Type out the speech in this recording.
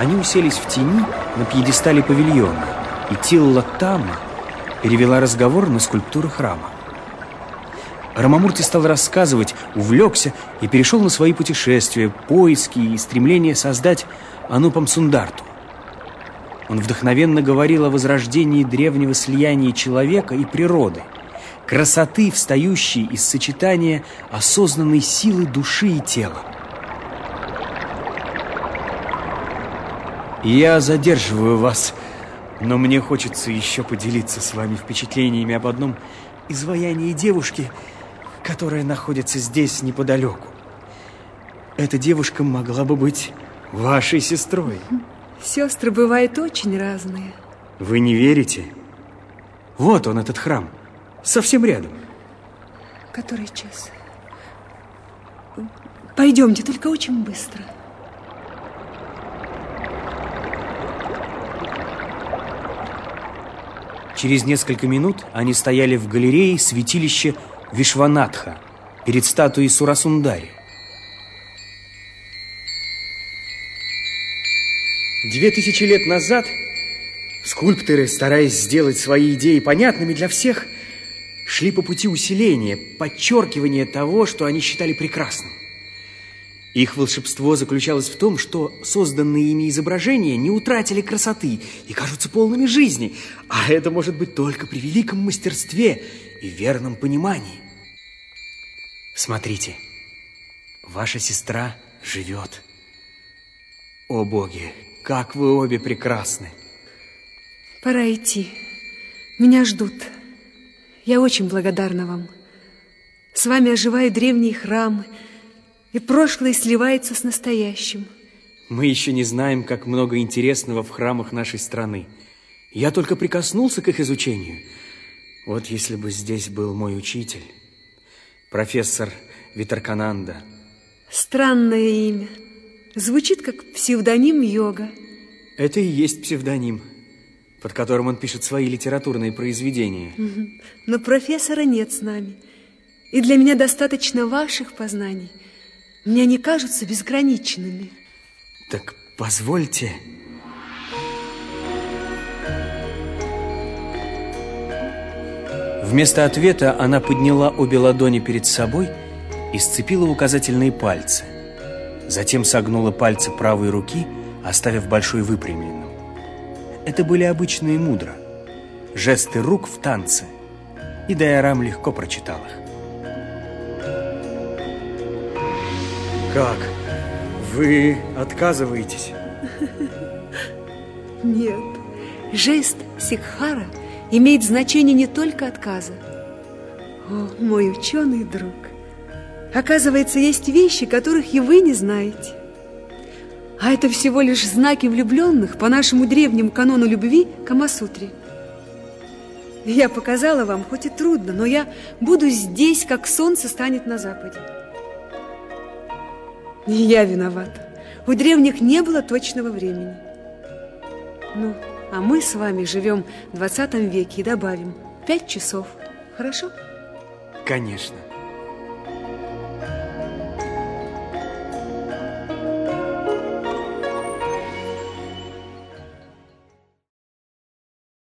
Они уселись в тени на пьедестале павильона, и Тилла Тамма перевела разговор на скульптуру храма. Рамамурти стал рассказывать, увлекся и перешел на свои путешествия, поиски и стремление создать Анупам Сундарту. Он вдохновенно говорил о возрождении древнего слияния человека и природы, красоты, встающей из сочетания осознанной силы души и тела. Я задерживаю вас, но мне хочется еще поделиться с вами впечатлениями об одном изваянии девушки, которая находится здесь неподалеку. Эта девушка могла бы быть вашей сестрой. Сестры бывают очень разные. Вы не верите? Вот он, этот храм, совсем рядом. Который час? Пойдемте, только очень быстро. Через несколько минут они стояли в галерее святилища Вишванатха перед статуей Сурасундари. 2000 лет назад скульпторы, стараясь сделать свои идеи понятными для всех, шли по пути усиления, подчеркивания того, что они считали прекрасным. Их волшебство заключалось в том, что созданные ими изображения не утратили красоты и кажутся полными жизни, а это может быть только при великом мастерстве и верном понимании. Смотрите, ваша сестра живет. О, боги, как вы обе прекрасны! Пора идти. Меня ждут. Я очень благодарна вам. С вами оживают древние храмы, и прошлое сливается с настоящим. Мы еще не знаем, как много интересного в храмах нашей страны. Я только прикоснулся к их изучению. Вот если бы здесь был мой учитель, профессор Витаркананда. Странное имя. Звучит как псевдоним Йога. Это и есть псевдоним, под которым он пишет свои литературные произведения. Но профессора нет с нами. И для меня достаточно ваших познаний. Мне они кажутся безграничными. Так позвольте. Вместо ответа она подняла обе ладони перед собой и сцепила указательные пальцы. Затем согнула пальцы правой руки, оставив большой выпрямленным. Это были обычные мудра, жесты рук в танце, и Дайарам легко прочитал их. Как? Вы отказываетесь? Нет. Жест Сикхара имеет значение не только отказа. О, мой ученый друг, оказывается, есть вещи, которых и вы не знаете. А это всего лишь знаки влюбленных по нашему древнему канону любви Камасутре. Я показала вам, хоть и трудно, но я буду здесь, как солнце станет на западе. Не я виновата. У древних не было точного времени. Ну, а мы с вами живем в 20 веке и добавим 5 часов. Хорошо? Конечно.